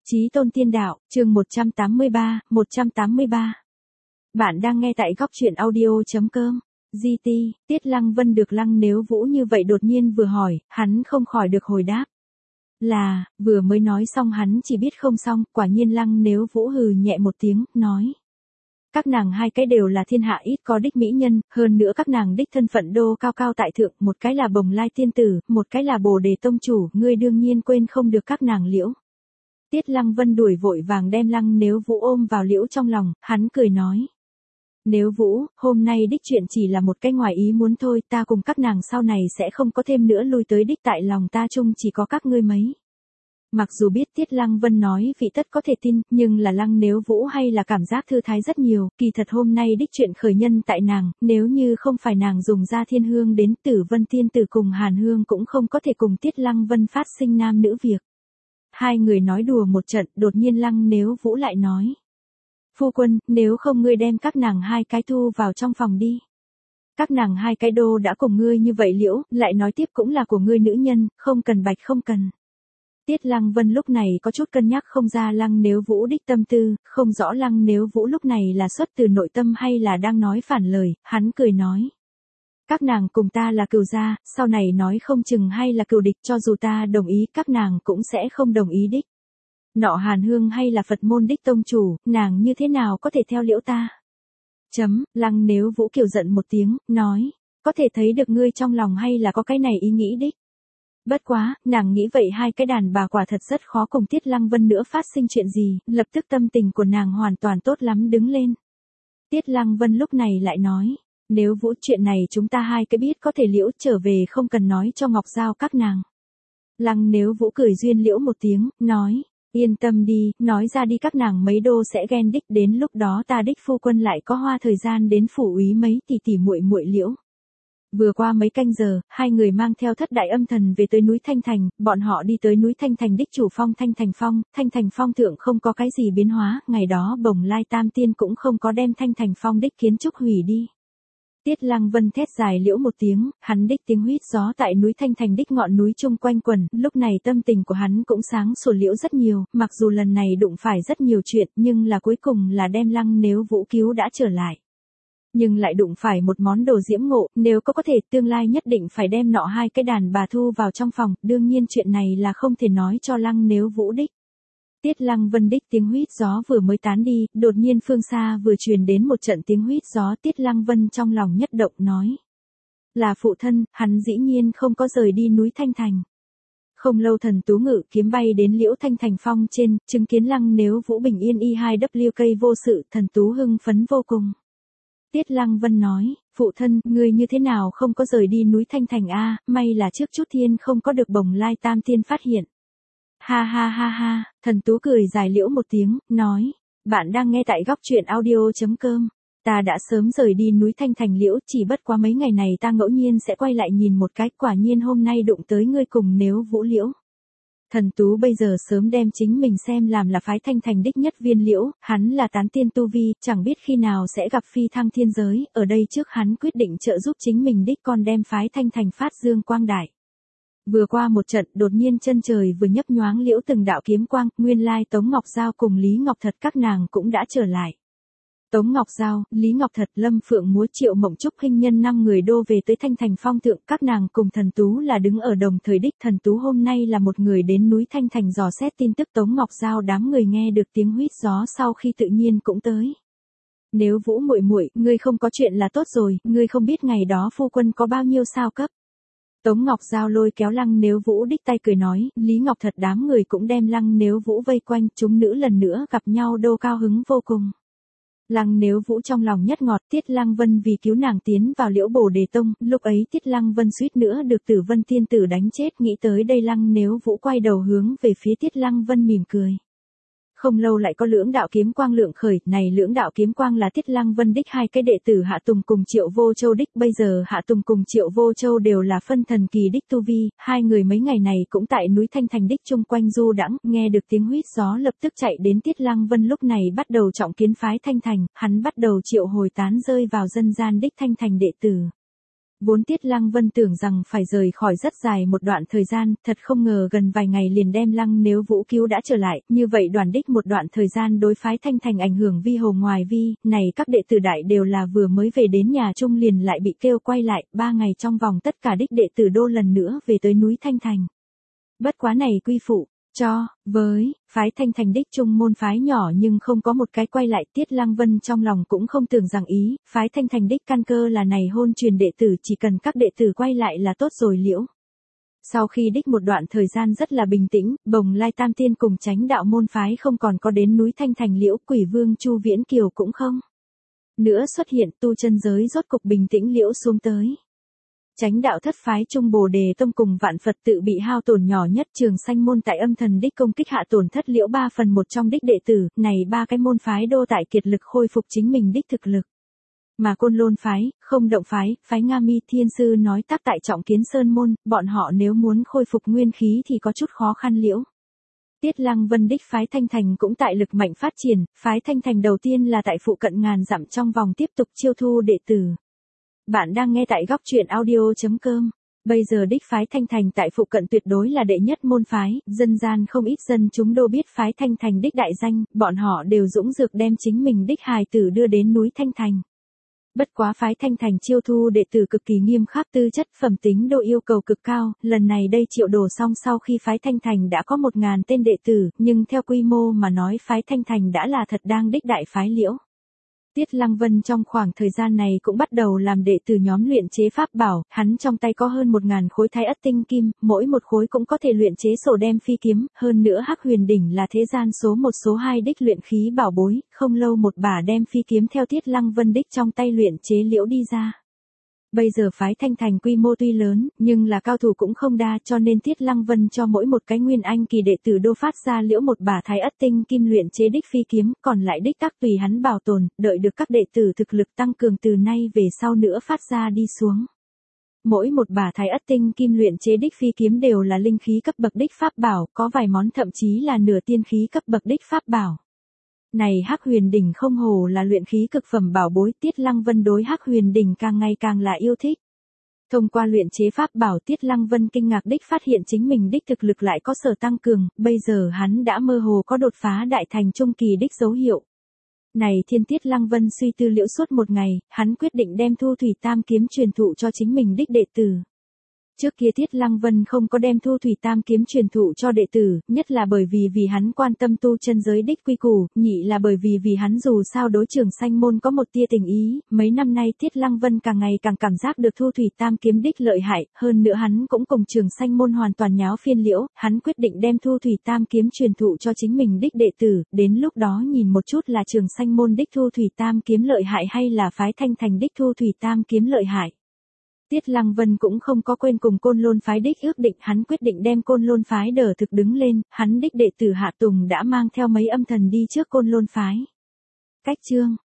Chí Tôn Tiên Đạo, chương 183. Bạn đang nghe tại góc truyện audio.com. GT, Tiết Lăng Vân được Lăng Nếu Vũ như vậy đột nhiên vừa hỏi, hắn không khỏi được hồi đáp. Là, vừa mới nói xong hắn chỉ biết không xong, quả nhiên Lăng Nếu Vũ hừ nhẹ một tiếng, nói. Các nàng hai cái đều là thiên hạ ít có đích mỹ nhân, hơn nữa các nàng đích thân phận đô cao cao tại thượng, một cái là Bồng Lai tiên tử, một cái là Bồ Đề tông chủ, ngươi đương nhiên quên không được các nàng liễu. Tiết Lăng Vân đuổi vội vàng đem Lăng Nếu Vũ ôm vào liễu trong lòng, hắn cười nói. Nếu Vũ, hôm nay đích chuyện chỉ là một cái ngoài ý muốn thôi, ta cùng các nàng sau này sẽ không có thêm nữa lui tới đích, tại lòng ta chung chỉ có các ngươi mấy. Mặc dù biết Tiết Lăng Vân nói vị tất có thể tin, nhưng là Lăng Nếu Vũ hay là cảm giác thư thái rất nhiều, kỳ thật hôm nay đích chuyện khởi nhân tại nàng, nếu như không phải nàng dùng ra thiên hương đến Tử Vân tiên tử cùng Hàn Hương cũng không có thể cùng Tiết Lăng Vân phát sinh nam nữ việc. Hai người nói đùa một trận, đột nhiên Lăng Nếu Vũ lại nói. Phu quân, nếu không ngươi đem các nàng hai cái thu vào trong phòng đi. Các nàng hai cái đô đã cùng ngươi như vậy liễu, lại nói tiếp cũng là của ngươi nữ nhân, không cần bạch không cần. Tiết Lăng Vân lúc này có chút cân nhắc không ra Lăng Nếu Vũ đích tâm tư, không rõ Lăng Nếu Vũ lúc này là xuất từ nội tâm hay là đang nói phản lời, hắn cười nói. Các nàng cùng ta là cừu gia, sau này nói không chừng hay là cừu địch, cho dù ta đồng ý các nàng cũng sẽ không đồng ý đích. Nọ Hàn Hương hay là Phật môn đích tông chủ, nàng như thế nào có thể theo liễu ta? Lăng Nếu Vũ kiều giận một tiếng, nói, có thể thấy được ngươi trong lòng hay là có cái này ý nghĩ đích. Bất quá, nàng nghĩ vậy hai cái đàn bà quả thật rất khó cùng Tiết Lăng Vân nữa phát sinh chuyện gì, lập tức tâm tình của nàng hoàn toàn tốt lắm đứng lên. Tiết Lăng Vân lúc này lại nói, nếu Vũ chuyện này chúng ta hai cái biết có thể liễu, trở về không cần nói cho Ngọc Giao các nàng. Lăng Nếu Vũ cười duyên liễu một tiếng, nói, yên tâm đi, nói ra đi các nàng mấy đô sẽ ghen đích, đến lúc đó ta đích phu quân lại có hoa thời gian đến phủ úy mấy tỷ muội muội liễu. Vừa qua mấy canh giờ, hai người mang theo thất đại âm thần về tới núi Thanh Thành, bọn họ đi tới núi Thanh Thành đích chủ phong Thanh Thành Phong thượng không có cái gì biến hóa, ngày đó Bồng Lai Tam Tiên cũng không có đem Thanh Thành Phong đích kiến trúc hủy đi. Tiết Lăng Vân thét dài liễu một tiếng, hắn đích tiếng huýt gió tại núi Thanh Thành đích ngọn núi chung quanh quẩn, lúc này tâm tình của hắn cũng sáng sủa liễu rất nhiều, mặc dù lần này đụng phải rất nhiều chuyện nhưng là cuối cùng là đem Lăng Nếu Vũ cứu đã trở lại. Nhưng lại đụng phải một món đồ diễm ngộ, nếu có thể tương lai nhất định phải đem nọ hai cái đàn bà thu vào trong phòng, đương nhiên chuyện này là không thể nói cho Lăng Nếu Vũ đích. Tiết Lăng Vân đích tiếng huýt gió vừa mới tán đi, đột nhiên phương xa vừa truyền đến một trận tiếng huýt gió, Tiết Lăng Vân trong lòng nhất động nói. Là phụ thân, hắn dĩ nhiên không có rời đi núi Thanh Thành. Không lâu thần tú ngự kiếm bay đến liễu Thanh Thành Phong trên, chứng kiến Lăng Nếu Vũ bình yên Y2WK vô sự, thần tú hưng phấn vô cùng. Tiết Lăng Vân nói, phụ thân, ngươi như thế nào không có rời đi núi Thanh Thành a? May là trước chút thiên không có được Bồng Lai Tam Tiên phát hiện. Ha ha ha ha, thần tú cười dài liễu một tiếng, nói, bạn đang nghe tại góc truyện audio.com. Ta đã sớm rời đi núi Thanh Thành liễu, chỉ bất quá mấy ngày này ta ngẫu nhiên sẽ quay lại nhìn một cái, quả nhiên hôm nay đụng tới ngươi cùng Nếu Vũ liễu. Thần tú bây giờ sớm đem chính mình xem làm là phái Thanh Thành đích nhất viên liễu, hắn là tán tiên tu vi, chẳng biết khi nào sẽ gặp phi thăng thiên giới, ở đây trước hắn quyết định trợ giúp chính mình đích con đem phái Thanh Thành phát dương quang đại. Vừa qua một trận, đột nhiên chân trời vừa nhấp nhoáng liễu từng đạo kiếm quang, nguyên lai Tống Ngọc Giao cùng Lý Ngọc Thật các nàng cũng đã trở lại. Tống Ngọc Giao, Lý Ngọc Thật, Lâm Phượng Múa, Triệu Mộng Trúc hình nhân 5 người đô về tới Thanh Thành Phong thượng, các nàng cùng thần tú là đứng ở đồng thời đích, thần tú hôm nay là một người đến núi Thanh Thành dò xét tin tức. Tống Ngọc Giao đám người nghe được tiếng huýt gió sau khi tự nhiên cũng tới. Nếu Vũ muội muội, ngươi không có chuyện là tốt rồi, ngươi không biết ngày đó phu quân có bao nhiêu sao cấp. Tống Ngọc Giao lôi kéo Lăng Nếu Vũ đích tay cười nói, Lý Ngọc Thật đám người cũng đem Lăng Nếu Vũ vây quanh, chúng nữ lần nữa gặp nhau đô cao hứng vô cùng. Lăng Nếu Vũ trong lòng nhất ngọt, Tiết Lăng Vân vì cứu nàng tiến vào liễu Bồ Đề Tông, lúc ấy Tiết Lăng Vân suýt nữa được Tử Vân tiên tử đánh chết, nghĩ tới đây Lăng Nếu Vũ quay đầu hướng về phía Tiết Lăng Vân mỉm cười. Không lâu lại có lưỡng đạo kiếm quang lượng khởi, này lưỡng đạo kiếm quang là Tiết Lăng Vân đích hai cái đệ tử Hạ Tùng cùng Triệu Vô Châu đích, bây giờ Hạ Tùng cùng Triệu Vô Châu đều là phân thần kỳ đích tu vi, hai người mấy ngày này cũng tại núi Thanh Thành đích chung quanh du đãng, nghe được tiếng huýt gió lập tức chạy đến. Tiết Lăng Vân lúc này bắt đầu trọng kiến phái Thanh Thành, hắn bắt đầu triệu hồi tán rơi vào dân gian đích Thanh Thành đệ tử. Vốn Tiết Lăng Vân tưởng rằng phải rời khỏi rất dài một đoạn thời gian, thật không ngờ gần vài ngày liền đem Lăng Nếu Vũ cứu đã trở lại, như vậy Đoàn Đích một đoạn thời gian đối phái Thanh Thành ảnh hưởng vi hồ ngoài vi, này các đệ tử đại đều là vừa mới về đến nhà chung liền lại bị kêu quay lại, 3 ngày trong vòng tất cả đích đệ tử đô lần nữa về tới núi Thanh Thành. Bất quá này quy phụ, cho, với, phái Thanh Thành đích trung môn phái nhỏ nhưng không có một cái quay lại, Tiết Lăng Vân trong lòng cũng không tưởng rằng ý, phái Thanh Thành đích căn cơ là này hôn truyền đệ tử chỉ cần các đệ tử quay lại là tốt rồi liễu. Sau khi đích một đoạn thời gian rất là bình tĩnh, Bồng Lai Tam Tiên cùng Chánh đạo môn phái không còn có đến núi Thanh Thành liễu, Quỷ Vương Chu Viễn Kiều cũng không nữa xuất hiện, tu chân giới rốt cục bình tĩnh liễu xuống tới. Chánh đạo thất phái Trung Bồ Đề Tông cùng Vạn Phật tự bị hao tổn nhỏ nhất, Trường Sanh môn tại âm thần đích công kích hạ tổn thất liễu 3/1 trong đích đệ tử, này 3 cái môn phái đô tại kiệt lực khôi phục chính mình đích thực lực. Mà Côn Lôn phái, Không Động phái, phái Nga Mi Thiên sư nói tác tại Trọng Kiến Sơn môn, bọn họ nếu muốn khôi phục nguyên khí thì có chút khó khăn liễu. Tiết Lăng Vân đích phái Thanh Thành cũng tại lực mạnh phát triển, phái Thanh Thành đầu tiên là tại phụ cận ngàn dặm trong vòng tiếp tục chiêu thu đệ tử. Bạn đang nghe tại góc truyện audio.com. Bây giờ đích phái Thanh Thành tại phụ cận tuyệt đối là đệ nhất môn phái, dân gian không ít dân chúng đô biết phái Thanh Thành đích đại danh, bọn họ đều dũng dược đem chính mình đích hài tử đưa đến núi Thanh Thành. Bất quá phái Thanh Thành chiêu thu đệ tử cực kỳ nghiêm khắc, tư chất phẩm tính độ yêu cầu cực cao, lần này đây triệu đồ xong sau khi phái Thanh Thành đã có 1000 tên đệ tử, nhưng theo quy mô mà nói phái Thanh Thành đã là thật đang đích đại phái liễu. Tiết Lăng Vân trong khoảng thời gian này cũng bắt đầu làm đệ tử nhóm luyện chế pháp bảo, hắn trong tay có hơn 1000 khối Thái Ất tinh kim, mỗi một khối cũng có thể luyện chế sổ đem phi kiếm, hơn nữa Hắc Huyền đỉnh là thế gian số 1 số 2 đích luyện khí bảo bối, không lâu một bả đem phi kiếm theo Tiết Lăng Vân đích trong tay luyện chế liễu đi ra. Bây giờ phái Thanh Thành quy mô tuy lớn, nhưng là cao thủ cũng không đa, cho nên Tiết Lăng Vân cho mỗi một cái nguyên anh kỳ đệ tử đô phát ra liễu một bả Thái Ất tinh kim luyện chế đích phi kiếm, còn lại đích các tùy hắn bảo tồn, đợi được các đệ tử thực lực tăng cường từ nay về sau nữa phát ra đi xuống. Mỗi một bả Thái Ất tinh kim luyện chế đích phi kiếm đều là linh khí cấp bậc đích pháp bảo, có vài món thậm chí là nửa tiên khí cấp bậc đích pháp bảo. Này Hắc Huyền đỉnh không hồ là luyện khí cực phẩm bảo bối, Tiết Lăng Vân đối Hắc Huyền đỉnh càng ngày càng là yêu thích. Thông qua luyện chế pháp bảo, Tiết Lăng Vân kinh ngạc đích phát hiện chính mình đích thực lực lại có sở tăng cường, bây giờ hắn đã mơ hồ có đột phá đại thành trung kỳ đích dấu hiệu. Này thiên Tiết Lăng Vân suy tư liễu suốt một ngày, hắn quyết định đem Thu Thủy Tam kiếm truyền thụ cho chính mình đích đệ tử. Trước kia Tiết Lăng Vân không có đem Thu Thủy Tam kiếm truyền thụ cho đệ tử, nhất là bởi vì hắn quan tâm tu chân giới đích quy củ, nhị là bởi vì hắn dù sao đối Trường Sanh môn có một tia tình ý, mấy năm nay Tiết Lăng Vân càng ngày càng cảm giác được Thu Thủy Tam kiếm đích lợi hại, hơn nữa hắn cũng cùng Trường Sanh môn hoàn toàn nháo phiên liễu, hắn quyết định đem Thu Thủy Tam kiếm truyền thụ cho chính mình đích đệ tử, đến lúc đó nhìn một chút là Trường Sanh môn đích Thu Thủy Tam kiếm lợi hại hay là phái Thanh Thành đích Thu Thủy Tam kiếm lợi hại. Tiết Lăng Vân cũng không có quên cùng Côn Lôn phái đích ước định, hắn quyết định đem Côn Lôn phái đỡ thực đứng lên, hắn đích đệ tử Hạ Tùng đã mang theo mấy âm thần đi trước Côn Lôn phái. Cách chương